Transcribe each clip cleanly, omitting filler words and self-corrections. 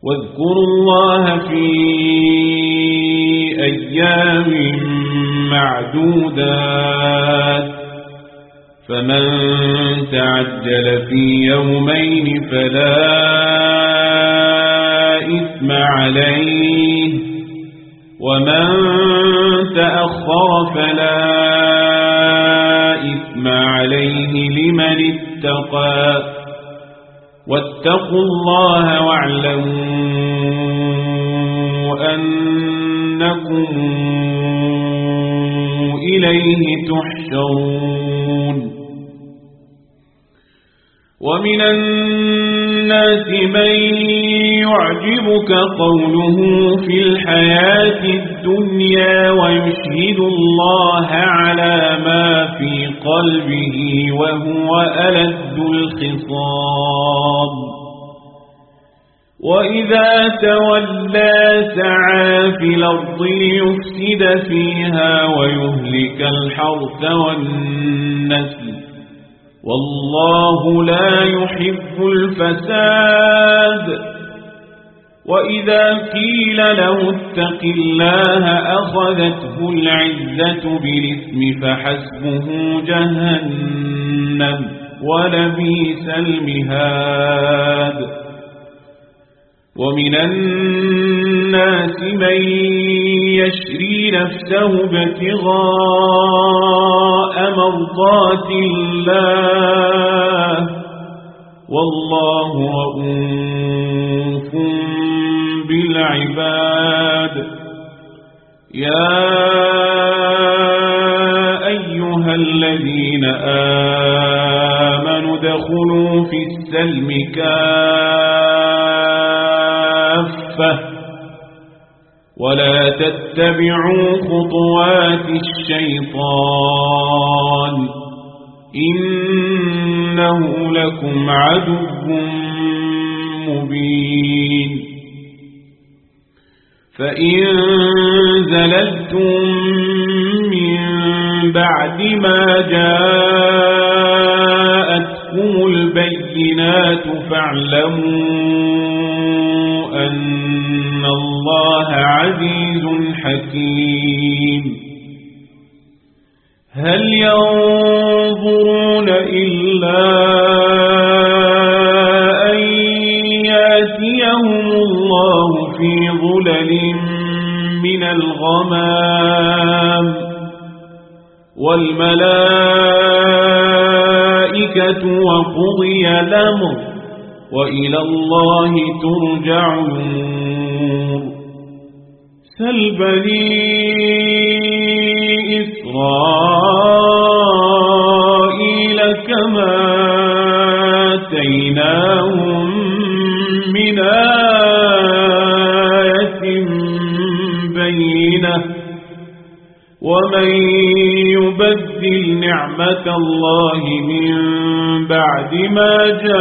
واذكروا الله في أيام معدودات فمن تعجل في يومين فلا إثم عليه ومن تأخر فلا إثم عليه لمن اتقى واتقوا الله واعلموا أنكم إليه تحشرون ومن الناس من يعجبك قوله في الحياة الدنيا ويشهد الله على ما في قلبه وهو ألد الخصام وإذا تولى سعى في الأرض ليفسد فيها ويهلك الحرث والنسل والله لا يحب الفساد وإذا قيل له اتق الله أخذته العزة بالإثم فحسبه جهنم ولبئس المهاد ومن الناس من يشري نفسه ابتغاء مرضات الله والله رؤوف بالعباد يا أيها الذين آمنوا ادخلوا في السلم كافة ولا تتبعوا خطوات الشيطان إنه لكم عدو مبين فإن زللتم من بعد ما جاءتكم البينات فاعلموا أن الله عزيز حكيم هل ينظرون إلا أن يأتيهم الله في ظلل من الغمام والملائكة وقضي الأمر وإلى الله ترجع الأمور سل بني إسرائيل كما آتيناهم من آية بينة ومن يبدل نعمة الله من بعد ما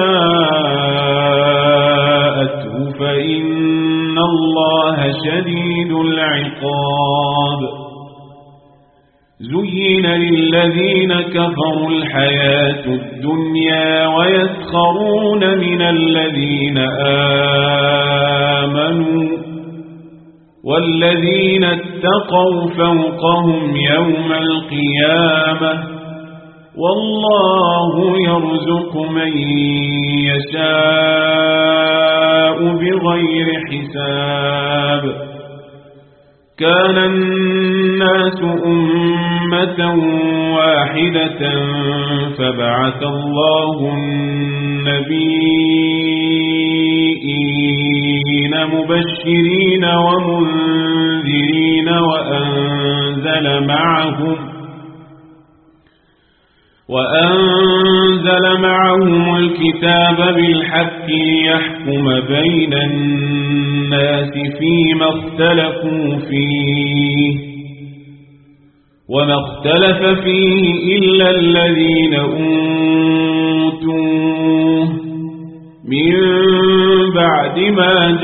جاءته فإن الله شديد العقاب زين للذين كفروا الحياة الدنيا ويسخرون من الذين آمنوا والذين اتقوا فوقهم يوم القيامة والله يرزق من يشاء بغير حساب كان الناس أمة واحدة فبعث الله النبيين مبشرين ومنذرين وأنزل معهم الكتاب بالحق ليحكم بين الناس فيما اختلفوا فيه وما اختلف فيه إلا الذين أوتوه من بعد ما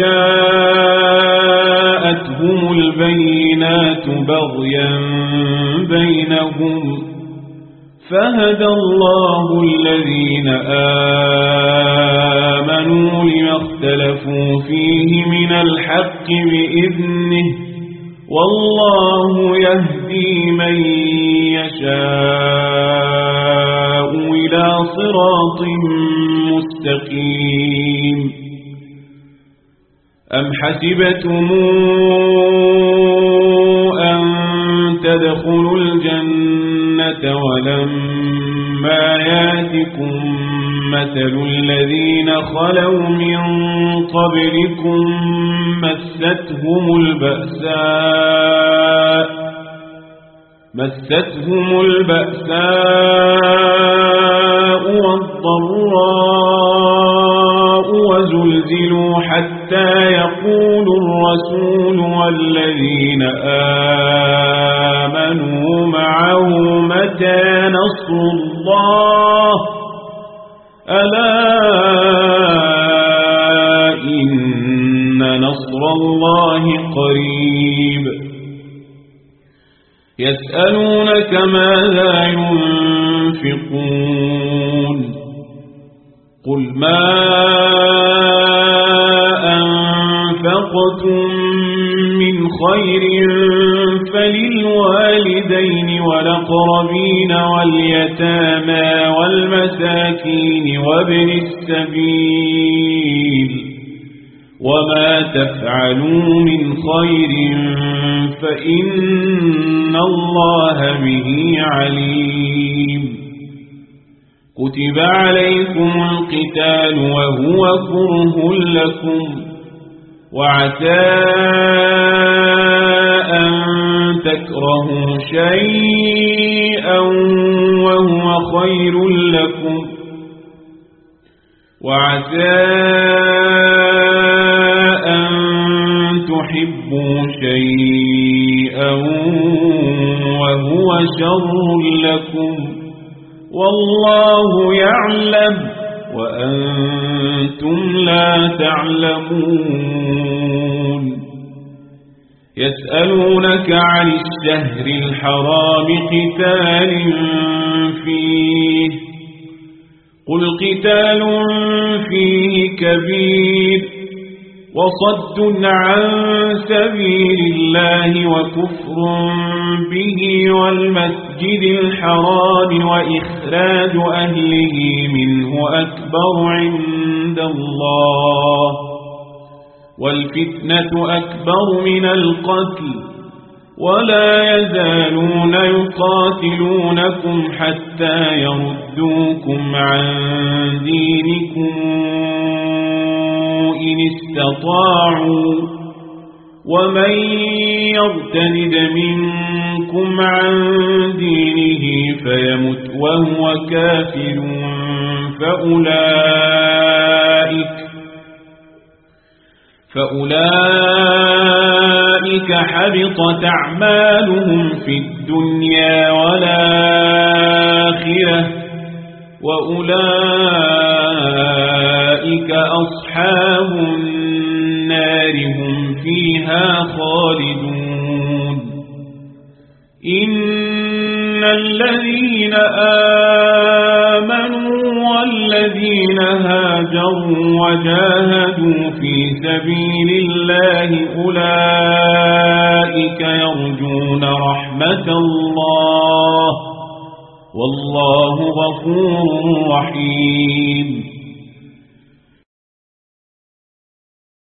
جاءتهم البينات بغيا بينهم فهدى الله الذين آمنوا لما اختلفوا فيه من الحق بإذنه والله يهدي من يشاء إلى صراط مستقيم أم حسبتم أن تدخلوا الجنة ولما ياتكم مثل الذين خلوا من قبلكم مستهم البأساء والضراء وزلزلوا حتى يقول الرسول والذين آمنوا معه متى نصر الله ألا إن نصر الله قريب يسألونك ماذا ينفقون قل ما أنفقتم من خير فللوالدين والأقربين واليتامى والمساكين وابن السبيل وما تفعلوا من خير فإن الله به عليم كتب عليكم القتال وهو كره لكم وعسى أن تكرهوا شيئا وهو خير لكم وعسى أن تحبوا شيئا وهو شر لكم والله يعلم وأنتم لا تعلمون يسألونك عن الشهر الحرام قتال فيه قل قتال فيه كبير وصد عن سبيل الله وكفر به والمسجد الحرام وإخراج أهله منه أكبر عند الله والفتنة أكبر من القتل ولا يزالون يقاتلونكم حتى يردوكم عن دينكم إن استطاعوا ومن يرتد منكم عن دينه فيمت وهو كافر فأولئك حبطت أعمالهم في الدنيا والآخرة وأولئك أصحاب النار هم فيها خالدون إن الذين آمنوا والذين هاجروا وجاهدوا في سبيل الله أولئك يرجون رحمة الله والله غفور رحيم